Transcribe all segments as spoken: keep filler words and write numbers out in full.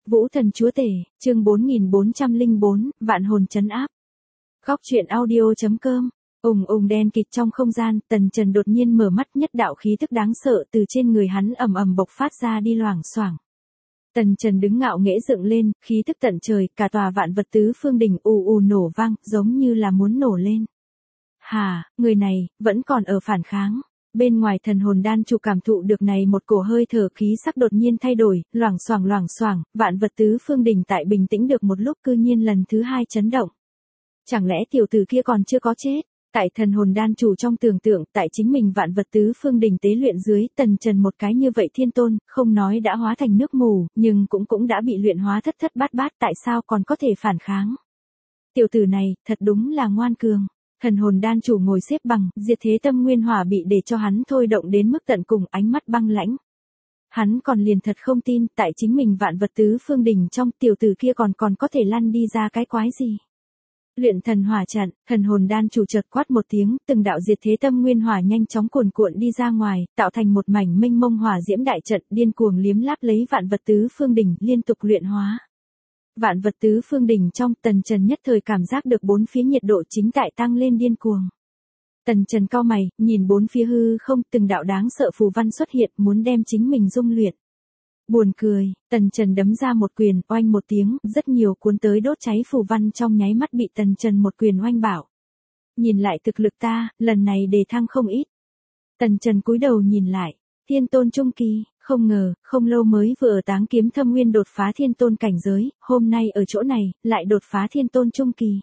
Vũ thần chúa tể, chương bốn nghìn bốn trăm lẻ bốn, vạn hồn trấn áp. Góc truyện audio.com. Ùng ùng đen kịt trong không gian, Tần Trần đột nhiên mở mắt, nhất đạo khí tức đáng sợ từ trên người hắn ầm ầm bộc phát ra đi loảng xoảng. Tần Trần đứng ngạo nghễ dựng lên, khí tức tận trời, cả tòa vạn vật tứ phương đỉnh ù ù nổ vang, giống như là muốn nổ lên. Hà, người này, vẫn còn ở phản kháng. Bên ngoài thần hồn đan chủ cảm thụ được này một cổ hơi thở khí sắc đột nhiên thay đổi, loảng xoảng loảng xoảng, vạn vật tứ phương đỉnh tại bình tĩnh được một lúc cư nhiên lần thứ hai chấn động. Chẳng lẽ tiểu tử kia còn chưa có chết? Tại thần hồn đan chủ trong tưởng tượng, tại chính mình vạn vật tứ phương đỉnh tế luyện dưới, Tần Trần một cái như vậy thiên tôn, không nói đã hóa thành nước mù, nhưng cũng cũng đã bị luyện hóa thất thất bát bát, tại sao còn có thể phản kháng? Tiểu tử này, thật đúng là ngoan cường. Thần hồn đan chủ ngồi xếp bằng, diệt thế tâm nguyên hỏa bị để cho hắn thôi động đến mức tận cùng, ánh mắt băng lãnh. Hắn còn liền thật không tin, tại chính mình vạn vật tứ phương đỉnh trong, tiểu tử kia còn còn có thể lăn đi ra cái quái gì. Luyện thần hỏa trận, thần hồn đan chủ chợt quát một tiếng, từng đạo diệt thế tâm nguyên hỏa nhanh chóng cuồn cuộn đi ra ngoài, tạo thành một mảnh mênh mông hỏa diễm đại trận, điên cuồng liếm láp lấy vạn vật tứ phương đỉnh, liên tục luyện hóa. Vạn vật tứ phương đỉnh trong, Tần Trần nhất thời cảm giác được bốn phía nhiệt độ chính tại tăng lên điên cuồng. Tần Trần cau mày, nhìn bốn phía hư không, từng đạo đáng sợ phù văn xuất hiện, muốn đem chính mình dung luyện. Buồn cười, Tần Trần đấm ra một quyền, oanh một tiếng, rất nhiều cuốn tới đốt cháy phù văn trong nháy mắt bị Tần Trần một quyền oanh bảo. Nhìn lại thực lực ta, lần này đề thăng không ít. Tần Trần cúi đầu nhìn lại, thiên tôn trung kỳ, không ngờ, không lâu mới vừa ở Táng Kiếm Thâm Nguyên đột phá thiên tôn cảnh giới, hôm nay ở chỗ này, lại đột phá thiên tôn trung kỳ.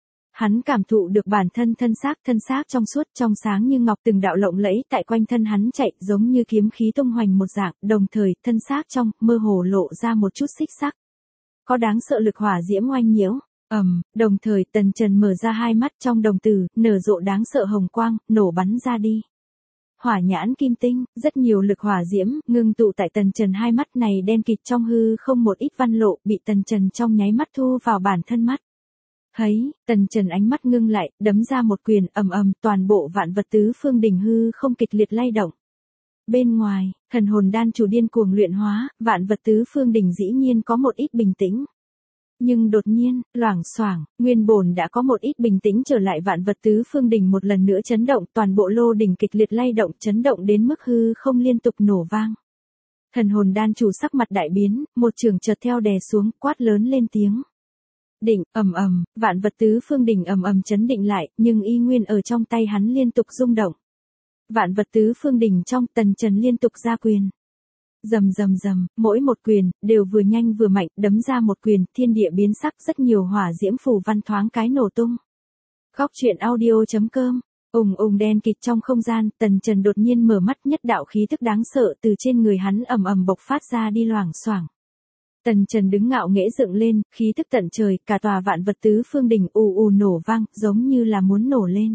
Hắn cảm thụ được bản thân thân xác, thân xác trong suốt, trong sáng như ngọc, từng đạo lộng lẫy tại quanh thân hắn chạy, giống như kiếm khí tung hoành một dạng, đồng thời, thân xác trong, mơ hồ lộ ra một chút xích sắc. Có đáng sợ lực hỏa diễm oanh nhiễu, ầm, um, đồng thời, Tần Trần mở ra hai mắt trong đồng tử, nở rộ đáng sợ hồng quang, nổ bắn ra đi. Hỏa nhãn kim tinh, rất nhiều lực hỏa diễm, ngưng tụ tại Tần Trần hai mắt này đen kịt trong hư không, một ít văn lộ, bị Tần Trần trong nháy mắt thu vào bản thân mắt. Thấy, Tần Trần ánh mắt ngưng lại, đấm ra một quyền, ầm ầm, toàn bộ vạn vật tứ phương đỉnh hư không kịch liệt lay động. Bên ngoài, thần hồn đan chủ điên cuồng luyện hóa, vạn vật tứ phương đỉnh dĩ nhiên có một ít bình tĩnh. Nhưng đột nhiên, loảng xoảng, nguyên bổn đã có một ít bình tĩnh trở lại, vạn vật tứ phương đỉnh một lần nữa chấn động, toàn bộ lô đỉnh kịch liệt lay động, chấn động đến mức hư không liên tục nổ vang. Thần hồn đan chủ sắc mặt đại biến, một trường chợt theo đè xuống, quát lớn lên tiếng. Đỉnh, ầm ầm, vạn vật tứ phương đỉnh ầm ầm chấn định lại, nhưng y nguyên ở trong tay hắn liên tục rung động. Vạn vật tứ phương đỉnh trong, Tần Trần liên tục ra quyền. Rầm rầm rầm, mỗi một quyền, đều vừa nhanh vừa mạnh, đấm ra một quyền, thiên địa biến sắc, rất nhiều hỏa diễm phù văn thoáng cái nổ tung. Góc truyện audio.com. Ùng ùng đen kịt trong không gian, Tần Trần đột nhiên mở mắt, nhất đạo khí tức đáng sợ từ trên người hắn ầm ầm bộc phát ra đi loảng xoảng. Tần Trần đứng ngạo nghễ dựng lên, khí tức tận trời, cả tòa vạn vật tứ phương đỉnh ù ù nổ vang, giống như là muốn nổ lên.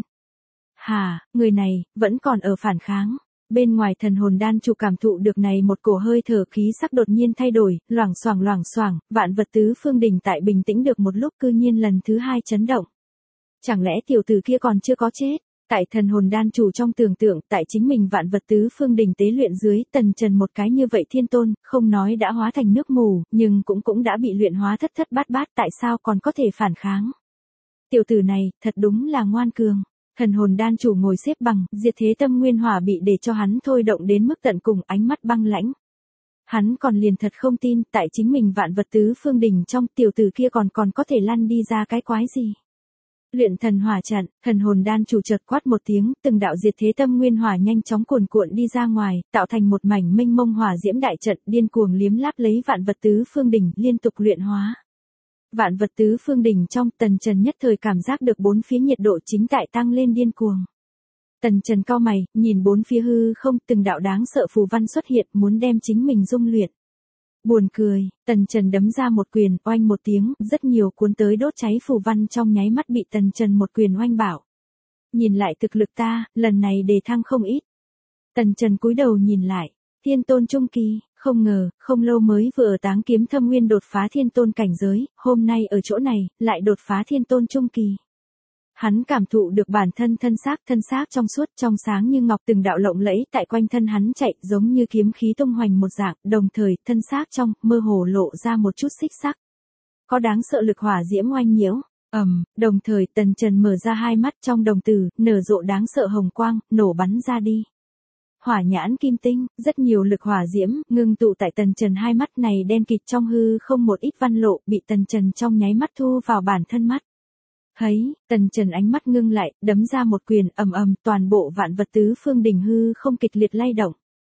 Hà, người này, vẫn còn ở phản kháng. Bên ngoài thần hồn đan chủ cảm thụ được này một cổ hơi thở khí sắc đột nhiên thay đổi, loảng xoảng loảng xoảng, vạn vật tứ phương đỉnh tại bình tĩnh được một lúc cư nhiên lần thứ hai chấn động. Chẳng lẽ tiểu tử kia còn chưa có chết? Tại thần hồn đan chủ trong tưởng tượng, tại chính mình vạn vật tứ phương đỉnh tế luyện dưới, Tần Trần một cái như vậy thiên tôn, không nói đã hóa thành nước mù, nhưng cũng cũng đã bị luyện hóa thất thất bát bát, tại sao còn có thể phản kháng? Tiểu tử này, thật đúng là ngoan cường. Thần hồn đan chủ ngồi xếp bằng, diệt thế tâm nguyên hỏa bị để cho hắn thôi động đến mức tận cùng, ánh mắt băng lãnh. Hắn còn liền thật không tin, tại chính mình vạn vật tứ phương đỉnh trong, tiểu tử kia còn còn có thể lăn đi ra cái quái gì. Luyện thần hỏa trận, thần hồn đan chủ chợt quát một tiếng, từng đạo diệt thế tâm nguyên hỏa nhanh chóng cuồn cuộn đi ra ngoài, tạo thành một mảnh mênh mông hỏa diễm đại trận, điên cuồng liếm láp lấy vạn vật tứ phương đỉnh, liên tục luyện hóa. Vạn vật tứ phương đỉnh trong, Tần Trần nhất thời cảm giác được bốn phía nhiệt độ chính tại tăng lên điên cuồng. Tần Trần cau mày, nhìn bốn phía hư không, từng đạo đáng sợ phù văn xuất hiện, muốn đem chính mình dung luyện. Buồn cười, Tần Trần đấm ra một quyền, oanh một tiếng, rất nhiều cuốn tới đốt cháy phù văn trong nháy mắt bị Tần Trần một quyền oanh bảo. Nhìn lại thực lực ta, lần này đề thăng không ít. Tần Trần cúi đầu nhìn lại, thiên tôn trung kỳ, không ngờ, không lâu mới vừa ở Táng Kiếm Thâm Nguyên đột phá thiên tôn cảnh giới, hôm nay ở chỗ này, lại đột phá thiên tôn trung kỳ. Hắn cảm thụ được bản thân thân xác, thân xác trong suốt, trong sáng như ngọc, từng đạo lộng lẫy tại quanh thân hắn chạy, giống như kiếm khí tung hoành một dạng, đồng thời, thân xác trong, mơ hồ lộ ra một chút xích sắc. Có đáng sợ lực hỏa diễm oanh nhiễu. Ầm, đồng thời, Tần Trần mở ra hai mắt trong đồng tử, nở rộ đáng sợ hồng quang, nổ bắn ra đi. Hỏa nhãn kim tinh, rất nhiều lực hỏa diễm, ngưng tụ tại Tần Trần hai mắt này đen kịt trong hư không một ít văn lộ, bị Tần Trần trong nháy mắt thu vào bản thân mắt. Thấy, Tần Trần ánh mắt ngưng lại, đấm ra một quyền, ầm ầm, toàn bộ vạn vật tứ phương đỉnh hư không kịch liệt lay động.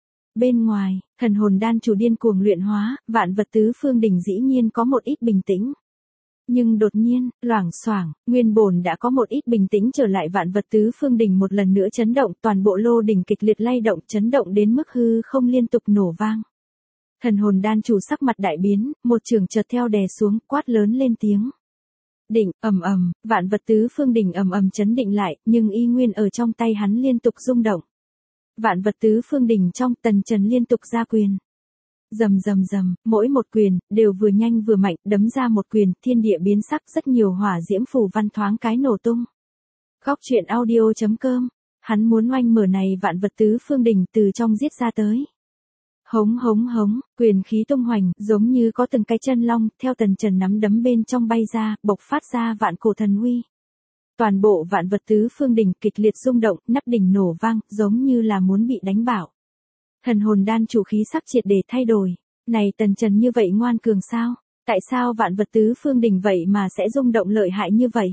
Bên ngoài, thần hồn đan chủ điên cuồng luyện hóa, vạn vật tứ phương đỉnh dĩ nhiên có một ít bình tĩnh. Nhưng đột nhiên, loảng xoảng, nguyên bổn đã có một ít bình tĩnh trở lại, vạn vật tứ phương đỉnh một lần nữa chấn động, toàn bộ lô đỉnh kịch liệt lay động, chấn động đến mức hư không liên tục nổ vang. Thần hồn đan chủ sắc mặt đại biến, một trường chợt theo đè xuống, quát lớn lên tiếng. Đỉnh, ầm ầm, vạn vật tứ phương đỉnh ầm ầm chấn định lại, nhưng y nguyên ở trong tay hắn liên tục rung động. Vạn vật tứ phương đỉnh trong, Tần Trần liên tục ra quyền. Rầm rầm rầm, mỗi một quyền, đều vừa nhanh vừa mạnh, đấm ra một quyền, thiên địa biến sắc, rất nhiều hỏa diễm phù văn thoáng cái nổ tung. Góc truyện audio chấm com, hắn muốn oanh mở này vạn vật tứ phương đỉnh từ trong giết ra tới. Hống hống hống, quyền khí tung hoành, giống như có từng cái chân long, theo Tần Trần nắm đấm bên trong bay ra, bộc phát ra vạn cổ thần uy. Toàn bộ vạn vật tứ phương đỉnh kịch liệt rung động, nắp đỉnh nổ vang, giống như là muốn bị đánh bạo. Thần hồn đan chủ khí sắc triệt để thay đổi. Này Tần Trần như vậy ngoan cường sao? Tại sao vạn vật tứ phương đỉnh vậy mà sẽ rung động lợi hại như vậy?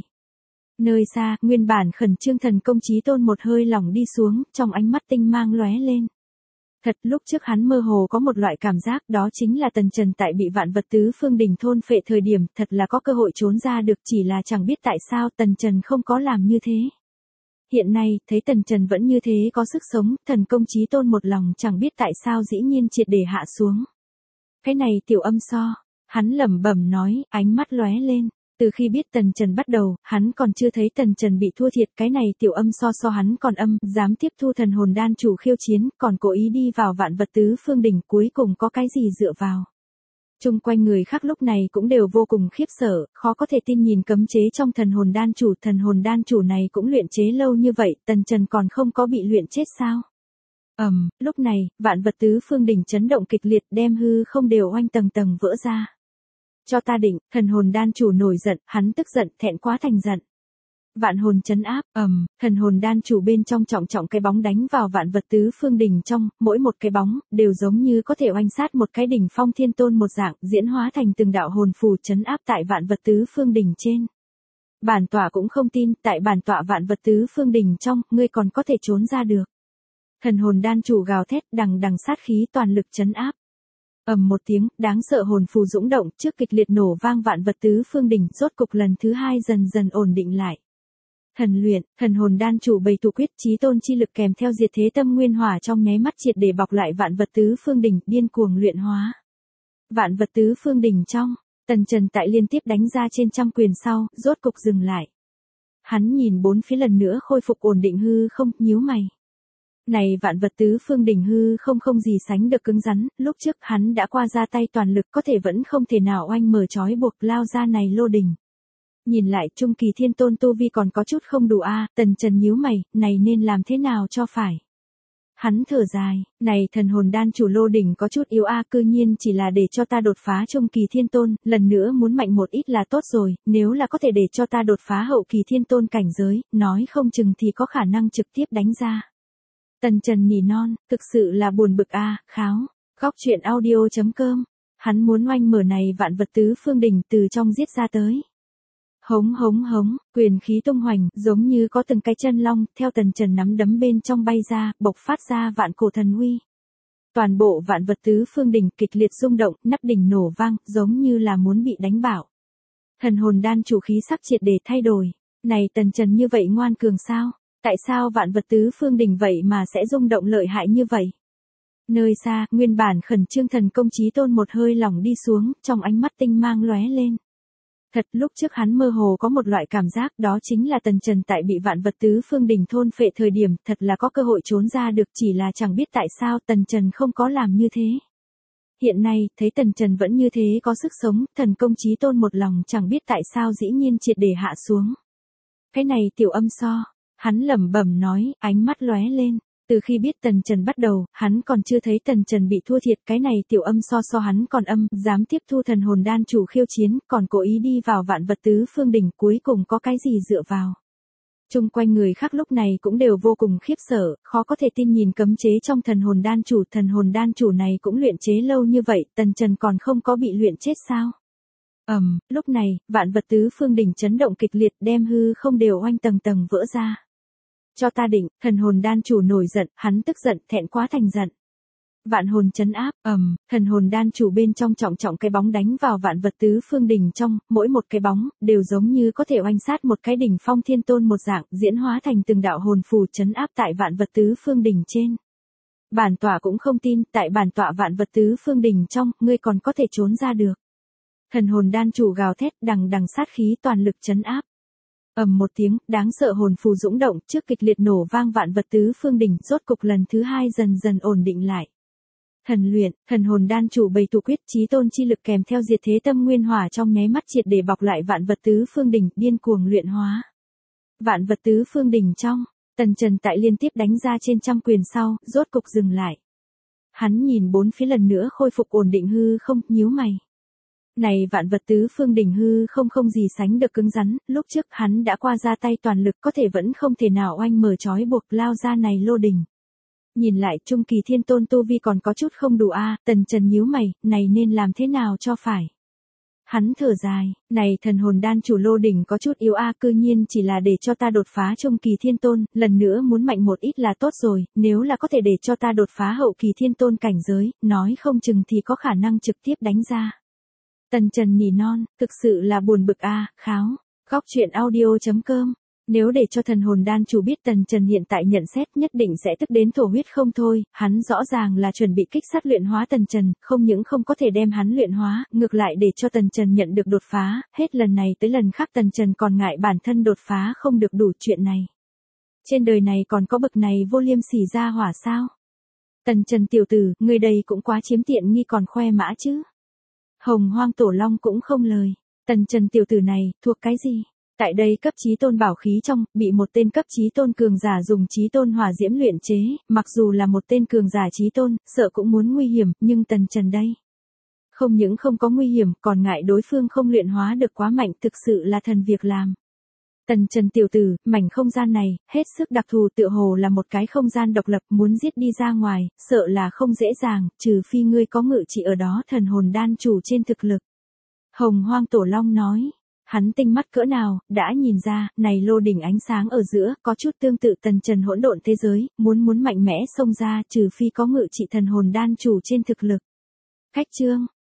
Nơi xa, nguyên bản khẩn trương thần công chí tôn một hơi lỏng đi xuống, trong ánh mắt tinh mang lóe lên. Thật, lúc trước hắn mơ hồ có một loại cảm giác, đó chính là Tần Trần tại bị vạn vật tứ phương đỉnh thôn phệ thời điểm, thật là có cơ hội trốn ra được, chỉ là chẳng biết tại sao Tần Trần không có làm như thế. Hiện nay, thấy Tần Trần vẫn như thế có sức sống, thần công chí tôn một lòng chẳng biết tại sao dĩ nhiên triệt để hạ xuống. Cái này tiểu âm so, hắn lẩm bẩm nói, ánh mắt lóe lên. Từ khi biết Tần Trần bắt đầu, hắn còn chưa thấy Tần Trần bị thua thiệt, cái này tiểu âm so so hắn còn âm, dám tiếp thu thần hồn đan chủ khiêu chiến, còn cố ý đi vào vạn vật tứ phương đỉnh, cuối cùng có cái gì dựa vào. Chung quanh người khác lúc này cũng đều vô cùng khiếp sợ, khó có thể tin nhìn cấm chế trong thần hồn đan chủ, thần hồn đan chủ này cũng luyện chế lâu như vậy, Tần Trần còn không có bị luyện chết sao? Ầm, um, lúc này, vạn vật tứ phương đỉnh chấn động kịch liệt, đem hư không đều oanh tầng tầng vỡ ra. Cho ta định, thần hồn đan chủ nổi giận, hắn tức giận, thẹn quá thành giận. Vạn hồn chấn áp, ầm, um, thần hồn đan chủ bên trong trọng trọng cái bóng đánh vào vạn vật tứ phương đỉnh trong, mỗi một cái bóng, đều giống như có thể oanh sát một cái đỉnh phong thiên tôn một dạng, diễn hóa thành từng đạo hồn phù chấn áp tại vạn vật tứ phương đỉnh trên. Bản tọa cũng không tin, tại bản tọa vạn vật tứ phương đỉnh trong, ngươi còn có thể trốn ra được. Thần hồn đan chủ gào thét, đằng đằng sát khí toàn lực chấn áp. Ầm một tiếng, đáng sợ hồn phù dũng động, trước kịch liệt nổ vang vạn vật tứ phương đỉnh, rốt cục lần thứ hai dần dần ổn định lại. Thần luyện, thần hồn đan chủ bày thủ quyết, chí tôn chi lực kèm theo diệt thế tâm nguyên hỏa trong nháy mắt triệt để bọc lại vạn vật tứ phương đỉnh, điên cuồng luyện hóa. Vạn vật tứ phương đỉnh trong, Tần Trần tại liên tiếp đánh ra trên trăm quyền sau, rốt cục dừng lại. Hắn nhìn bốn phía lần nữa khôi phục ổn định hư không, nhíu mày. Này vạn vật tứ phương đỉnh hư không không gì sánh được cứng rắn, lúc trước hắn đã qua ra tay toàn lực có thể vẫn không thể nào oanh mở trói buộc lao ra này lô đỉnh. Nhìn lại trung kỳ thiên tôn tu vi còn có chút không đủ a, à, Tần Trần nhíu mày, này nên làm thế nào cho phải. Hắn thở dài, này thần hồn đan chủ lô đỉnh có chút yếu a, à, cư nhiên chỉ là để cho ta đột phá trung kỳ thiên tôn, lần nữa muốn mạnh một ít là tốt rồi, nếu là có thể để cho ta đột phá hậu kỳ thiên tôn cảnh giới, nói không chừng thì có khả năng trực tiếp đánh ra. Tần Trần nỉ non, thực sự là buồn bực a, à, kháo. Góc truyện audio chấm com, hắn muốn oanh mở này vạn vật tứ phương đỉnh từ trong giết ra tới. Hống hống hống, quyền khí tung hoành, giống như có từng cái chân long, theo Tần Trần nắm đấm bên trong bay ra, bộc phát ra vạn cổ thần uy. Toàn bộ vạn vật tứ phương đỉnh kịch liệt rung động, nắp đỉnh nổ vang, giống như là muốn bị đánh bạo. Thần hồn đan chủ khí sắc triệt để thay đổi. Này Tần Trần như vậy ngoan cường sao? Tại sao vạn vật tứ phương đỉnh vậy mà sẽ rung động lợi hại như vậy? Nơi xa, nguyên bản khẩn trương thần công chí tôn một hơi lỏng đi xuống, trong ánh mắt tinh mang lóe lên. Thật, lúc trước hắn mơ hồ có một loại cảm giác, đó chính là Tần Trần tại bị vạn vật tứ phương đỉnh thôn phệ thời điểm, thật là có cơ hội trốn ra được, chỉ là chẳng biết tại sao Tần Trần không có làm như thế. Hiện nay, thấy Tần Trần vẫn như thế có sức sống, thần công chí tôn một lòng chẳng biết tại sao dĩ nhiên triệt để hạ xuống. Cái này tiểu âm so, hắn lẩm bẩm nói, ánh mắt lóe lên. Từ khi biết Tần Trần bắt đầu, hắn còn chưa thấy Tần Trần bị thua thiệt, cái này tiểu âm so so hắn còn âm, dám tiếp thu thần hồn đan chủ khiêu chiến, còn cố ý đi vào vạn vật tứ phương đỉnh, cuối cùng có cái gì dựa vào. Chung quanh người khác lúc này cũng đều vô cùng khiếp sợ, khó có thể tin nhìn cấm chế trong thần hồn đan chủ, thần hồn đan chủ này cũng luyện chế lâu như vậy, Tần Trần còn không có bị luyện chết sao? Ầm, um, lúc này, vạn vật tứ phương đỉnh chấn động kịch liệt, đem hư không đều oanh tầng tầng vỡ ra. Cho ta định, thần hồn đan chủ nổi giận, hắn tức giận, thẹn quá thành giận. Vạn hồn chấn áp, ầm, um, thần hồn đan chủ bên trong trọng trọng cái bóng đánh vào vạn vật tứ phương đỉnh trong, mỗi một cái bóng, đều giống như có thể oanh sát một cái đỉnh phong thiên tôn một dạng, diễn hóa thành từng đạo hồn phù chấn áp tại vạn vật tứ phương đỉnh trên. Bản tọa cũng không tin, tại bản tọa vạn vật tứ phương đỉnh trong, ngươi còn có thể trốn ra được. Thần hồn đan chủ gào thét, đằng đằng sát khí toàn lực chấn áp. Ầm một tiếng, đáng sợ hồn phù dũng động, trước kịch liệt nổ vang vạn vật tứ phương đỉnh, rốt cục lần thứ hai dần dần ổn định lại. Thần luyện, thần hồn đan chủ bày thủ quyết chí tôn chi lực kèm theo diệt thế tâm nguyên hỏa trong nháy mắt triệt để bọc lại vạn vật tứ phương đỉnh, điên cuồng luyện hóa. Vạn vật tứ phương đỉnh trong, Tần Trần tại liên tiếp đánh ra trên trăm quyền sau, rốt cục dừng lại. Hắn nhìn bốn phía lần nữa khôi phục ổn định hư không, nhíu mày. Này vạn vật tứ phương đỉnh hư không không gì sánh được cứng rắn, lúc trước hắn đã qua ra tay toàn lực có thể vẫn không thể nào oanh mở trói buộc lao ra này lô đỉnh. Nhìn lại trung kỳ thiên tôn tu vi còn có chút không đủ a, à, Tần Trần nhíu mày, này nên làm thế nào cho phải. Hắn thở dài, này thần hồn đan chủ lô đỉnh có chút yếu a à, cư nhiên chỉ là để cho ta đột phá trung kỳ thiên tôn, lần nữa muốn mạnh một ít là tốt rồi, nếu là có thể để cho ta đột phá hậu kỳ thiên tôn cảnh giới, nói không chừng thì có khả năng trực tiếp đánh ra. Tần Trần nỉ non, thực sự là buồn bực a, à, kháo, góc truyện audio chấm com. Nếu để cho thần hồn đan chủ biết Tần Trần hiện tại nhận xét nhất định sẽ tức đến thổ huyết không thôi, hắn rõ ràng là chuẩn bị kích sát luyện hóa Tần Trần, không những không có thể đem hắn luyện hóa, ngược lại để cho Tần Trần nhận được đột phá, hết lần này tới lần khác Tần Trần còn ngại bản thân đột phá không được đủ chuyện này. Trên đời này còn có bậc này vô liêm sỉ ra hỏa sao? Tần Trần tiểu tử, người đây cũng quá chiếm tiện nghi còn khoe mã chứ. Hồng Hoang Tổ Long cũng không lời, Tần Trần tiểu tử này, thuộc cái gì? Tại đây cấp chí tôn bảo khí trong, bị một tên cấp chí tôn cường giả dùng chí tôn hỏa diễm luyện chế, mặc dù là một tên cường giả chí tôn, sợ cũng muốn nguy hiểm, nhưng Tần Trần đây. Không những không có nguy hiểm, còn ngại đối phương không luyện hóa được quá mạnh, thực sự là thần việc làm. Tần Trần tiểu tử, mảnh không gian này, hết sức đặc thù tựa hồ là một cái không gian độc lập, muốn giết đi ra ngoài, sợ là không dễ dàng, trừ phi ngươi có ngự trị ở đó thần hồn đan chủ trên thực lực. Hồng Hoang Tổ Long nói. Hắn tinh mắt cỡ nào, đã nhìn ra, này lô đỉnh ánh sáng ở giữa, có chút tương tự Tần Trần hỗn độn thế giới, muốn muốn mạnh mẽ xông ra, trừ phi có ngự trị thần hồn đan chủ trên thực lực. Cách chương,